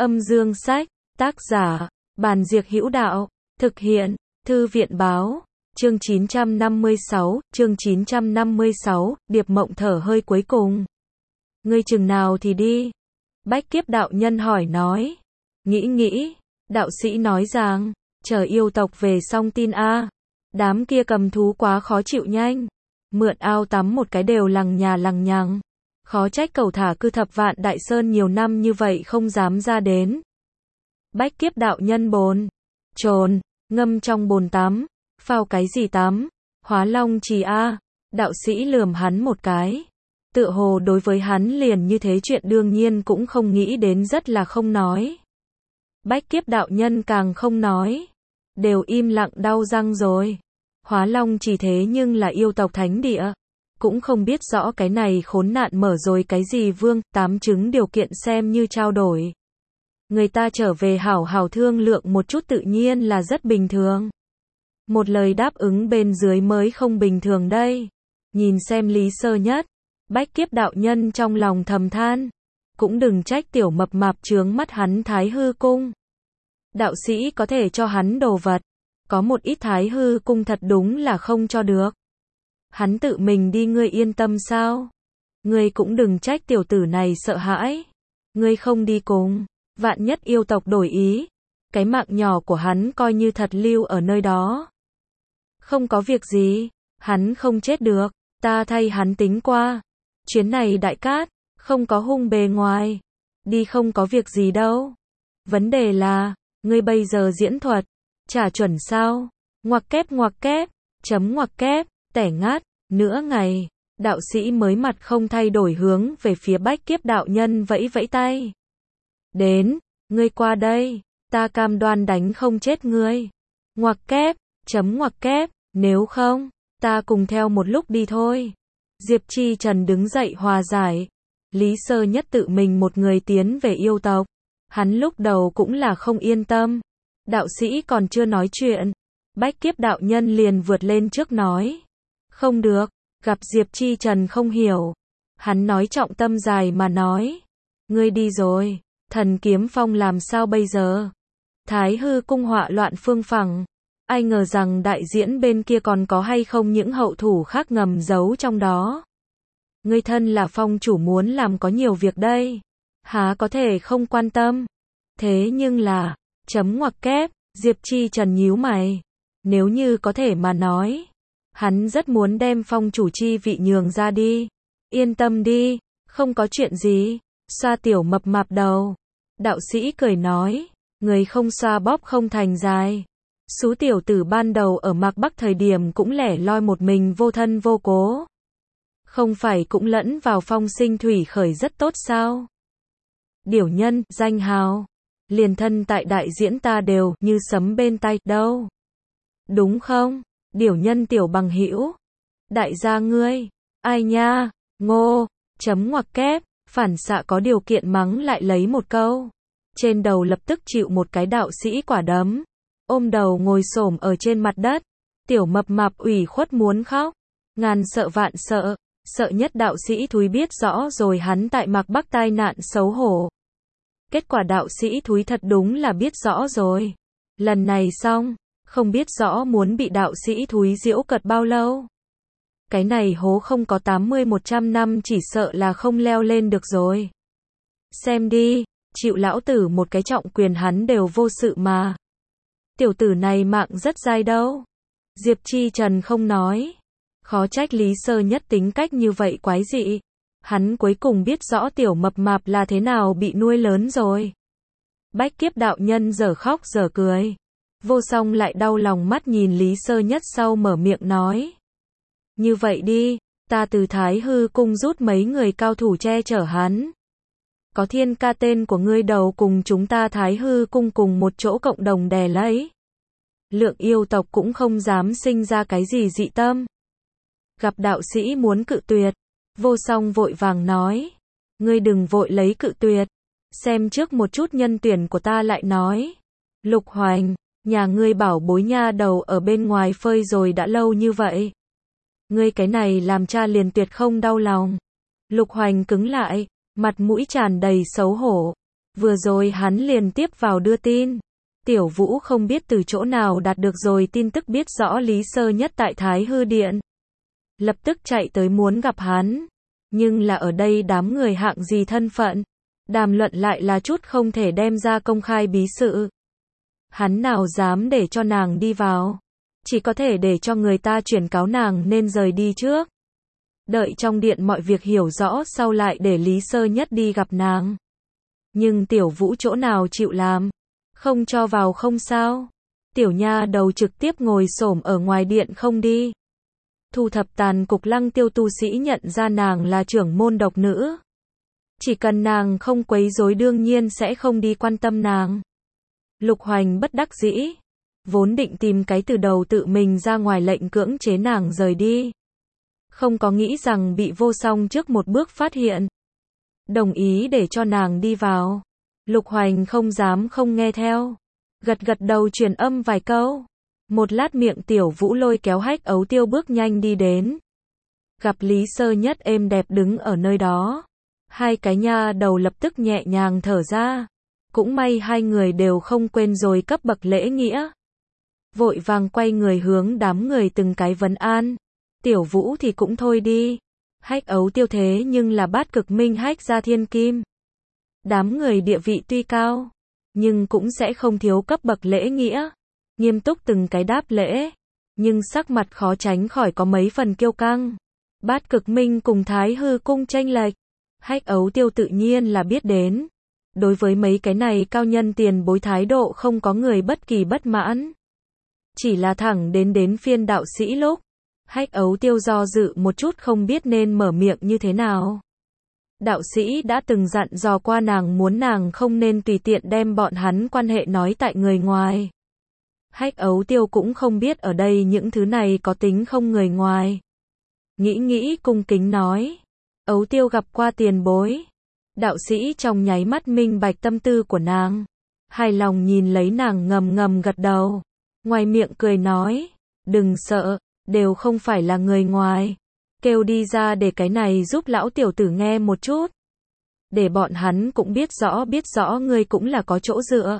Âm dương sách, tác giả, Bàn Diệc Hữu Đạo, thực hiện, Thư viện Báo, chương 956, Điệp Mộng thở hơi cuối cùng. Ngươi chừng nào thì đi? Bách Kiếp đạo nhân hỏi nói. Nghĩ, đạo sĩ nói rằng, chờ yêu tộc về xong tin a. Đám kia cầm thú quá khó chịu nhanh. Mượn ao tắm một cái đều lằng nhà lằng nhằng. Khó trách Cẩu Thả cư Thập Vạn Đại Sơn nhiều năm như vậy không dám ra đến. Bách Kiếp đạo nhân bồn chồn, ngâm trong bồn tắm. Phao cái gì tắm? Hóa Long Trì a. Đạo sĩ lườm hắn một cái. Tựa hồ đối với hắn liền như thế chuyện đương nhiên cũng không nghĩ đến, rất là không nói. Bách Kiếp đạo nhân càng không nói. Đều im lặng đau răng rồi. Hóa Long Trì thế nhưng là yêu tộc thánh địa. Cũng không biết rõ cái này khốn nạn mở rồi cái gì vương, 8 chứng điều kiện xem như trao đổi. Người ta trở về hảo hảo thương lượng một chút tự nhiên là rất bình thường. Một lời đáp ứng bên dưới mới không bình thường đây. Nhìn xem Lý Sơ Nhất, Bách Kiếp đạo nhân trong lòng thầm than. Cũng đừng trách tiểu mập mạp chướng mắt hắn Thái Hư Cung. Đạo sĩ có thể cho hắn đồ vật. Có một ít Thái Hư Cung thật đúng là không cho được. Hắn tự mình đi, ngươi yên tâm sao? Ngươi cũng đừng trách tiểu tử này sợ hãi. Ngươi không đi cùng, vạn nhất yêu tộc đổi ý. Cái mạng nhỏ của hắn coi như thật lưu ở nơi đó. Không có việc gì, hắn không chết được, ta thay hắn tính qua. Chuyến này Đại Cát, không có hung bề ngoài. Đi không có việc gì đâu. Vấn đề là, ngươi bây giờ diễn thuật, trả chuẩn sao? Ngoặc kép, chấm ngoặc kép, tẻ ngát, nửa ngày, đạo sĩ mới mặt không thay đổi hướng về phía Bách Kiếp đạo nhân vẫy vẫy tay. Đến, ngươi qua đây, ta cam đoan đánh không chết ngươi. Ngoặc kép, chấm ngoặc kép, nếu không, ta cùng theo một lúc đi thôi. Diệp Chi Trần đứng dậy hòa giải. Lý Sơ Nhất tự mình một người tiến về yêu tộc. Hắn lúc đầu cũng là không yên tâm. Đạo sĩ còn chưa nói chuyện. Bách Kiếp đạo nhân liền vượt lên trước nói. Không được, gặp Diệp Chi Trần không hiểu. Hắn nói trọng tâm dài mà nói. Ngươi đi rồi, Thần Kiếm Phong làm sao bây giờ? Thái Hư Cung họa loạn phương phẳng. Ai ngờ rằng đại diễn bên kia còn có hay không những hậu thủ khác ngầm giấu trong đó. Ngươi thân là phong chủ muốn làm có nhiều việc đây. Há có thể không quan tâm. Thế nhưng là, chấm ngoặc kép, Diệp Chi Trần nhíu mày. Nếu như có thể mà nói, hắn rất muốn đem phong chủ chi vị nhường ra đi. Yên tâm đi, không có chuyện gì. Xoa tiểu mập mạp đầu. Đạo sĩ cười nói, người không xoa bóp không thành dài. Sú tiểu tử ban đầu ở Mạc Bắc thời điểm cũng lẻ loi một mình vô thân vô cố. Không phải cũng lẫn vào phong sinh thủy khởi rất tốt sao? Điểu nhân, danh hào, liền thân tại đại diễn ta đều như sấm bên tai đâu. Đúng không? Điểu nhân tiểu bằng hữu. Đại gia ngươi, ai nha, ngô, chấm ngoặc kép, phản xạ có điều kiện mắng lại lấy một câu. Trên đầu lập tức chịu một cái đạo sĩ quả đấm. Ôm đầu ngồi xổm ở trên mặt đất. Tiểu mập mạp ủy khuất muốn khóc. Ngàn sợ vạn sợ. Sợ nhất đạo sĩ thúi biết rõ rồi hắn tại Mạc Bắc tai nạn xấu hổ. Kết quả đạo sĩ thúi thật đúng là biết rõ rồi. Lần này xong, không biết rõ muốn bị đạo sĩ thúi giễu cợt bao lâu. Cái này hố không có 80-100 năm chỉ sợ là không leo lên được rồi. Xem đi, chịu lão tử một cái trọng quyền hắn đều vô sự mà. Tiểu tử này mạng rất dai đâu. Diệp Chi Trần không nói. Khó trách Lý Sơ Nhất tính cách như vậy quái dị. Hắn cuối cùng biết rõ tiểu mập mạp là thế nào bị nuôi lớn rồi. Bách Kiếp đạo nhân dở khóc dở cười. Vô Song lại đau lòng mắt nhìn Lý Sơ Nhất sau mở miệng nói. Như vậy đi, ta từ Thái Hư Cung rút mấy người cao thủ che chở hắn. Có Thiên Ca tên của ngươi đầu cùng chúng ta Thái Hư Cung cùng một chỗ cộng đồng đè lấy. Lượng yêu tộc cũng không dám sinh ra cái gì dị tâm. Gặp đạo sĩ muốn cự tuyệt. Vô Song vội vàng nói. Ngươi đừng vội lấy cự tuyệt. Xem trước một chút nhân tuyển của ta lại nói. Lục Hoành, nhà ngươi bảo bối nha đầu ở bên ngoài phơi rồi đã lâu như vậy. Ngươi cái này làm cha liền tuyệt không đau lòng. Lục Hoành cứng lại, mặt mũi tràn đầy xấu hổ. Vừa rồi hắn liền tiếp vào đưa tin. Tiểu Vũ không biết từ chỗ nào đạt được rồi tin tức biết rõ Lý Sơ Nhất tại Thái Hư Điện. Lập tức chạy tới muốn gặp hắn. Nhưng là ở đây đám người hạng gì thân phận. Đàm luận lại là chút không thể đem ra công khai bí sự. Hắn nào dám để cho nàng đi vào. Chỉ có thể để cho người ta chuyển cáo nàng nên rời đi trước. Đợi trong điện mọi việc hiểu rõ sau lại để Lý Sơ Nhất đi gặp nàng. Nhưng Tiểu Vũ chỗ nào chịu làm. Không cho vào không sao. Tiểu nha đầu trực tiếp ngồi xổm ở ngoài điện không đi. Thu thập tàn cục Lăng Tiêu tu sĩ nhận ra nàng là trưởng môn độc nữ. Chỉ cần nàng không quấy rối đương nhiên sẽ không đi quan tâm nàng. Lục Hoành bất đắc dĩ. Vốn định tìm cái từ đầu tự mình ra ngoài lệnh cưỡng chế nàng rời đi. Không có nghĩ rằng bị Vô Song trước một bước phát hiện. Đồng ý để cho nàng đi vào. Lục Hoành không dám không nghe theo. Gật gật đầu truyền âm vài câu. Một lát miệng Tiểu Vũ lôi kéo Hách Ấu Tiêu bước nhanh đi đến. Gặp Lý Sơ Nhất êm đẹp đứng ở nơi đó. Hai cái nha đầu lập tức nhẹ nhàng thở ra. Cũng may hai người đều không quên rồi cấp bậc lễ nghĩa. Vội vàng quay người hướng đám người từng cái vấn an. Tiểu Vũ thì cũng thôi đi. Hách Ấu Tiêu thế nhưng là bát cực minh hách gia thiên kim. Đám người địa vị tuy cao, nhưng cũng sẽ không thiếu cấp bậc lễ nghĩa. Nghiêm túc từng cái đáp lễ. Nhưng sắc mặt khó tránh khỏi có mấy phần kiêu căng. Bát cực minh cùng Thái Hư cung tranh lệch. Hách Ấu Tiêu tự nhiên là biết đến. Đối với mấy cái này cao nhân tiền bối thái độ không có người bất kỳ bất mãn. Chỉ là thẳng đến phiên đạo sĩ lúc. Hách Ấu Tiêu do dự một chút không biết nên mở miệng như thế nào. Đạo sĩ đã từng dặn dò qua nàng muốn nàng không nên tùy tiện đem bọn hắn quan hệ nói tại người ngoài. Hách Ấu Tiêu cũng không biết ở đây những thứ này có tính không người ngoài. Nghĩ cung kính nói. Ấu Tiêu gặp qua tiền bối. Đạo sĩ trong nháy mắt minh bạch tâm tư của nàng. Hài lòng nhìn lấy nàng ngầm gật đầu. Ngoài miệng cười nói. Đừng sợ, đều không phải là người ngoài. Kêu đi ra để cái này giúp lão tiểu tử nghe một chút. Để bọn hắn cũng biết rõ ngươi cũng là có chỗ dựa.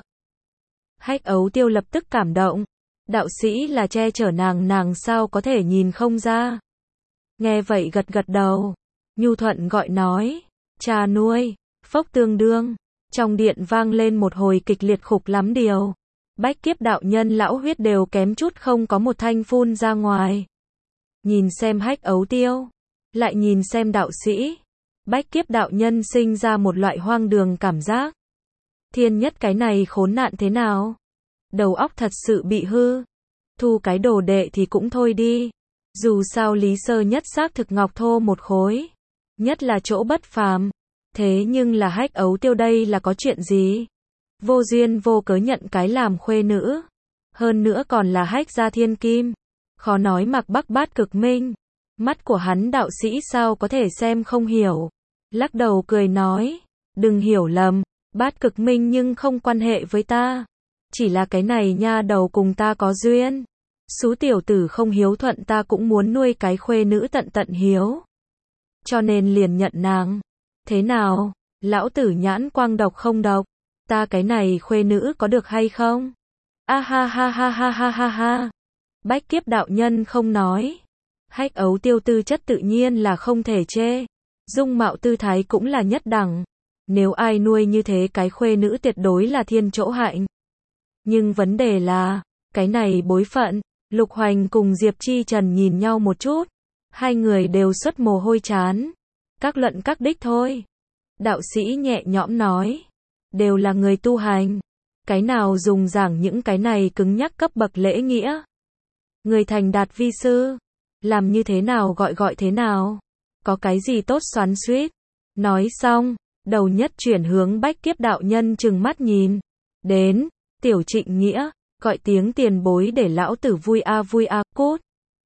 Hách Ấu Tiêu lập tức cảm động. Đạo sĩ là che chở nàng sao có thể nhìn không ra. Nghe vậy gật đầu. Nhu thuận gọi nói. Cha nuôi, phốc tương đương. Trong điện vang lên một hồi kịch liệt khục lắm điều. Bách kiếp đạo nhân lão huyết đều kém chút không có một thanh phun ra ngoài. Nhìn xem Hách Ấu Tiêu. Lại nhìn xem đạo sĩ. Bách kiếp đạo nhân sinh ra một loại hoang đường cảm giác. Thiên Nhất cái này khốn nạn thế nào? Đầu óc thật sự bị hư. Thu cái đồ đệ thì cũng thôi đi. Dù sao Lý Sơ Nhất xác thực ngọc thô một khối. Nhất là chỗ bất phàm. Thế nhưng là Hách Ấu Tiêu đây là có chuyện gì? Vô duyên vô cớ nhận cái làm khuê nữ. Hơn nữa còn là Hách gia thiên kim. Khó nói mặc bắc bát cực minh. Mắt của hắn đạo sĩ sao có thể xem không hiểu. Lắc đầu cười nói. Đừng hiểu lầm. Bát cực minh nhưng không quan hệ với ta. Chỉ là cái này nha đầu cùng ta có duyên. Xú tiểu tử không hiếu thuận ta cũng muốn nuôi cái khuê nữ tận hiếu. Cho nên liền nhận nàng. Thế nào? Lão tử nhãn quang độc không độc. Ta cái này khuê nữ có được hay không? A ha ha ha ha ha ha ha. Bách kiếp đạo nhân không nói. Hách Ấu Tiêu tư chất tự nhiên là không thể chê. Dung mạo tư thái cũng là nhất đẳng. Nếu ai nuôi như thế cái khuê nữ tuyệt đối là thiên chỗ hạnh. Nhưng vấn đề là, cái này bối phận. Lục Hoành cùng Diệp Chi Trần nhìn nhau một chút. Hai người đều xuất mồ hôi chán. Các luận các đích thôi. Đạo sĩ nhẹ nhõm nói. Đều là người tu hành. Cái nào dùng giảng những cái này cứng nhắc cấp bậc lễ nghĩa. Người thành đạt vi sư. Làm như thế nào gọi thế nào. Có cái gì tốt xoắn xuýt. Nói xong, đầu nhất chuyển hướng Bách kiếp đạo nhân trừng mắt nhìn. Đến, Tiểu Trịnh Nghĩa, gọi tiếng tiền bối để lão tử vui a cút.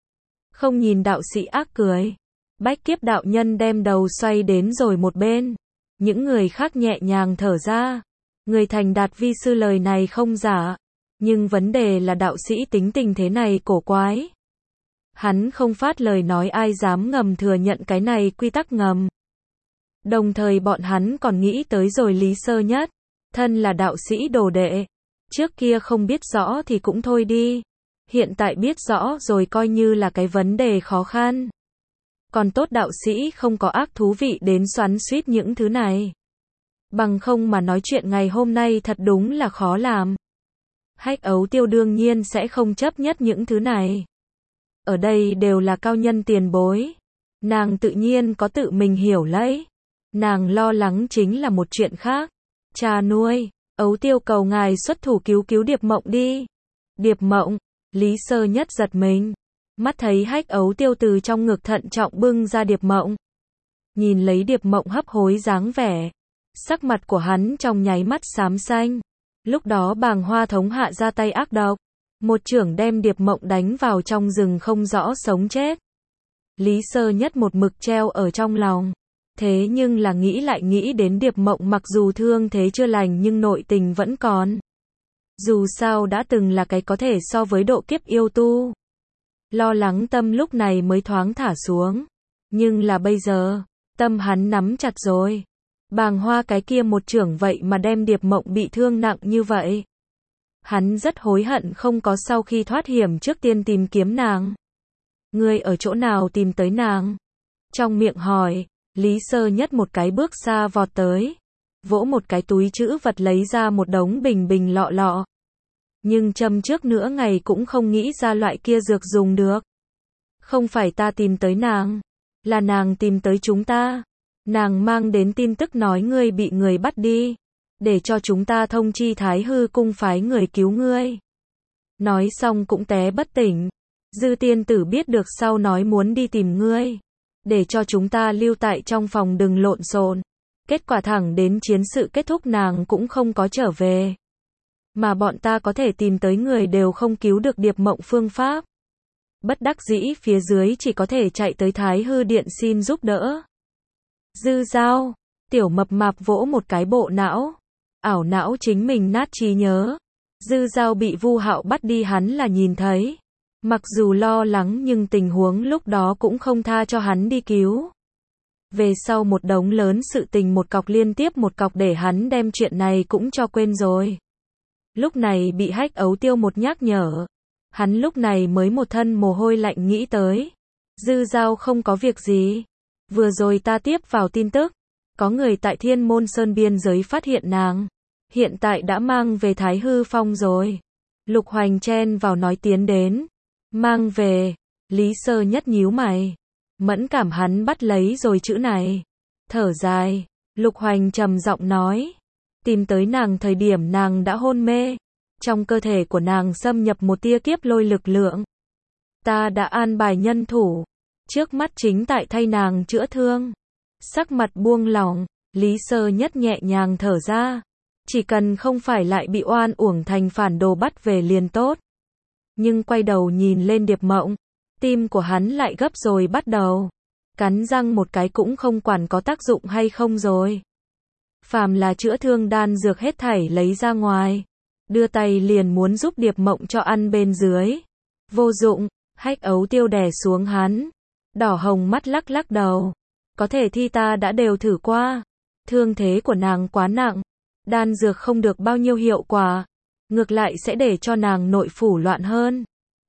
Không nhìn đạo sĩ ác cười. Bách kiếp đạo nhân đem đầu xoay đến rồi một bên. Những người khác nhẹ nhàng thở ra. Người thành đạt vi sư lời này không giả. Nhưng vấn đề là đạo sĩ tính tình thế này cổ quái. Hắn không phát lời nói ai dám ngầm thừa nhận cái này quy tắc ngầm. Đồng thời bọn hắn còn nghĩ tới rồi Lý Sơ Nhất. Thân là đạo sĩ đồ đệ. Trước kia không biết rõ thì cũng thôi đi. Hiện tại biết rõ rồi coi như là cái vấn đề khó khăn. Còn tốt đạo sĩ không có ác thú vị đến xoắn xuýt những thứ này. Bằng không mà nói chuyện ngày hôm nay thật đúng là khó làm. Hách Ấu Tiêu đương nhiên sẽ không chấp nhất những thứ này. Ở đây đều là cao nhân tiền bối. Nàng tự nhiên có tự mình hiểu lấy. Nàng lo lắng chính là một chuyện khác. Cha nuôi, Ấu Tiêu cầu ngài xuất thủ cứu cứu Điệp Mộng đi. Điệp Mộng, Lý Sơ Nhất giật mình. Mắt thấy Hách Ấu Tiêu từ trong ngực thận trọng bưng ra Điệp Mộng. Nhìn lấy Điệp Mộng hấp hối dáng vẻ. Sắc mặt của hắn trong nháy mắt xám xanh. Lúc đó Bàng Hoa thống hạ ra tay ác độc. Một chưởng đem Điệp Mộng đánh vào trong rừng không rõ sống chết. Lý Sơ Nhất một mực treo ở trong lòng. Thế nhưng là nghĩ lại nghĩ đến Điệp Mộng mặc dù thương thế chưa lành nhưng nội tình vẫn còn. Dù sao đã từng là cái có thể so với độ kiếp yêu tu. Lo lắng tâm lúc này mới thoáng thả xuống. Nhưng là bây giờ, tâm hắn nắm chặt rồi. Bàng Hoa cái kia một chưởng vậy mà đem Điệp Mộng bị thương nặng như vậy. Hắn rất hối hận không có sau khi thoát hiểm trước tiên tìm kiếm nàng. Ngươi ở chỗ nào tìm tới nàng? Trong miệng hỏi, Lý Sơ Nhất một cái bước xa vọt tới. Vỗ một cái túi trữ vật lấy ra một đống bình bình lọ lọ. Nhưng châm trước nửa ngày cũng không nghĩ ra loại kia dược dùng được. Không phải ta tìm tới nàng, là nàng tìm tới chúng ta. Nàng mang đến tin tức nói ngươi bị người bắt đi, để cho chúng ta thông chi Thái Hư cung phái người cứu ngươi. Nói xong cũng té bất tỉnh. Dư tiên tử biết được sau nói muốn đi tìm ngươi, để cho chúng ta lưu tại trong phòng đừng lộn xộn. Kết quả thẳng đến chiến sự kết thúc nàng cũng không có trở về. Mà bọn ta có thể tìm tới người đều không cứu được Điệp Mộng phương pháp. Bất đắc dĩ phía dưới chỉ có thể chạy tới Thái Hư điện xin giúp đỡ. Dư Giao, tiểu mập mạp vỗ một cái bộ não. Ảo não chính mình nát trí nhớ. Dư Giao bị Vu Hạo bắt đi hắn là nhìn thấy. Mặc dù lo lắng nhưng tình huống lúc đó cũng không tha cho hắn đi cứu. Về sau một đống lớn sự tình một cọc liên tiếp một cọc để hắn đem chuyện này cũng cho quên rồi. Lúc này bị Hách Ấu Tiêu một nhắc nhở. Hắn lúc này mới một thân mồ hôi lạnh nghĩ tới. Dư Giao không có việc gì. Vừa rồi ta tiếp vào tin tức. Có người tại Thiên Môn Sơn biên giới phát hiện nàng. Hiện tại đã mang về Thái Hư Phong rồi. Lục Hoành chen vào nói tiến đến. Mang về. Lý Sơ Nhất nhíu mày. Mẫn cảm hắn bắt lấy rồi chữ này. Thở dài. Lục Hoành trầm giọng nói. Tìm tới nàng thời điểm nàng đã hôn mê. Trong cơ thể của nàng xâm nhập một tia kiếp lôi lực lượng. Ta đã an bài nhân thủ. Trước mắt chính tại thay nàng chữa thương. Sắc mặt buông lỏng. Lý Sơ Nhất nhẹ nhàng thở ra. Chỉ cần không phải lại bị oan uổng thành phản đồ bắt về liền tốt. Nhưng quay đầu nhìn lên Điệp Mộng. Tim của hắn lại gấp rồi bắt đầu. Cắn răng một cái cũng không quản có tác dụng hay không rồi. Phàm là chữa thương đan dược hết thảy lấy ra ngoài. Đưa tay liền muốn giúp Điệp Mộng cho ăn bên dưới. Vô dụng, Hách Ấu Tiêu đè xuống hắn. Đỏ hồng mắt lắc lắc đầu. Có thể thi ta đã đều thử qua. Thương thế của nàng quá nặng. Đan dược không được bao nhiêu hiệu quả. Ngược lại sẽ để cho nàng nội phủ loạn hơn.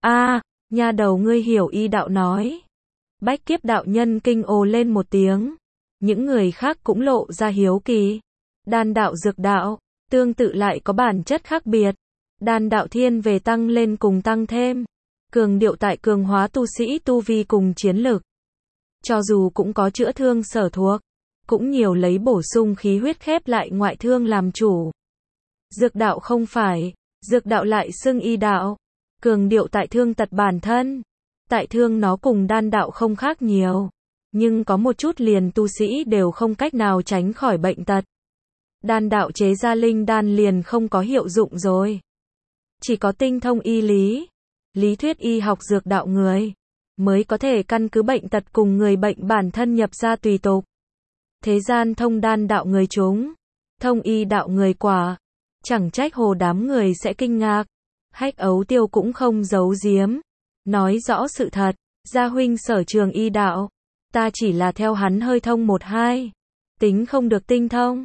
Nha đầu ngươi hiểu y đạo nói. Bách Kiếp đạo nhân kinh ồ lên một tiếng. Những người khác cũng lộ ra hiếu kỳ. Đan đạo dược đạo, tương tự lại có bản chất khác biệt. Đan đạo thiên về tăng lên cùng tăng thêm. Cường điệu tại cường hóa tu sĩ tu vi cùng chiến lực. Cho dù cũng có chữa thương sở thuộc. Cũng nhiều lấy bổ sung khí huyết khép lại ngoại thương làm chủ. Dược đạo không phải. Dược đạo lại xưng y đạo. Cường điệu tại thương tật bản thân. Tại thương nó cùng đan đạo không khác nhiều. Nhưng có một chút liền tu sĩ đều không cách nào tránh khỏi bệnh tật. Đan đạo chế ra linh đan liền không có hiệu dụng rồi. Chỉ có tinh thông y lý. Lý thuyết y học dược đạo người. Mới có thể căn cứ bệnh tật cùng người bệnh bản thân nhập ra tùy tục. Thế gian thông đan đạo người chúng. Thông y đạo người quả. Chẳng trách hồ đám người sẽ kinh ngạc. Hách Ấu Tiêu cũng không giấu giếm. Nói rõ sự thật. Gia huynh sở trường y đạo. Ta chỉ là theo hắn hơi thông một hai. Tính không được tinh thông.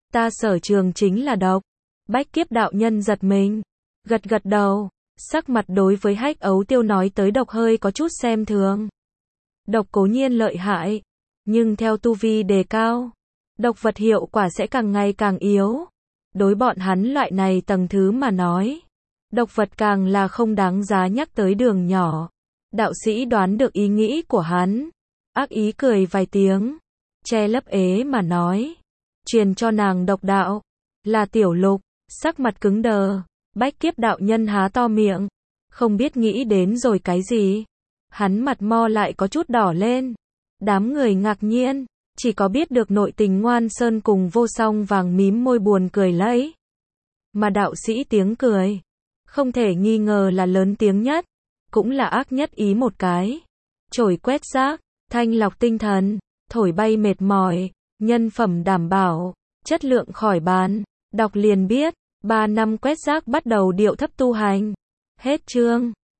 Ta sở trường chính là độc. Bách Kiếp đạo nhân giật mình, gật gật đầu, sắc mặt đối với Hách Ấu Tiêu nói tới độc hơi có chút xem thường. Độc cố nhiên lợi hại, nhưng theo tu vi đề cao, độc vật hiệu quả sẽ càng ngày càng yếu. Đối bọn hắn loại này tầng thứ mà nói, độc vật càng là không đáng giá nhắc tới đường nhỏ. Đạo sĩ đoán được ý nghĩ của hắn, ác ý cười vài tiếng, che lấp ế mà nói, truyền cho nàng độc đạo, là Tiểu Lục, sắc mặt cứng đờ. Bách Kiếp đạo nhân há to miệng, không biết nghĩ đến rồi cái gì. Hắn mặt mo lại có chút đỏ lên. Đám người ngạc nhiên, chỉ có biết được nội tình Ngoan Sơn cùng Vô Song Vàng mím môi buồn cười lấy. Mà đạo sĩ tiếng cười, không thể nghi ngờ là lớn tiếng nhất, cũng là ác nhất ý một cái. Chổi quét rác, thanh lọc tinh thần, thổi bay mệt mỏi, nhân phẩm đảm bảo, chất lượng khỏi bàn. Đọc liền biết, 3 năm quét rác bắt đầu điệu thấp tu hành. Hết chương.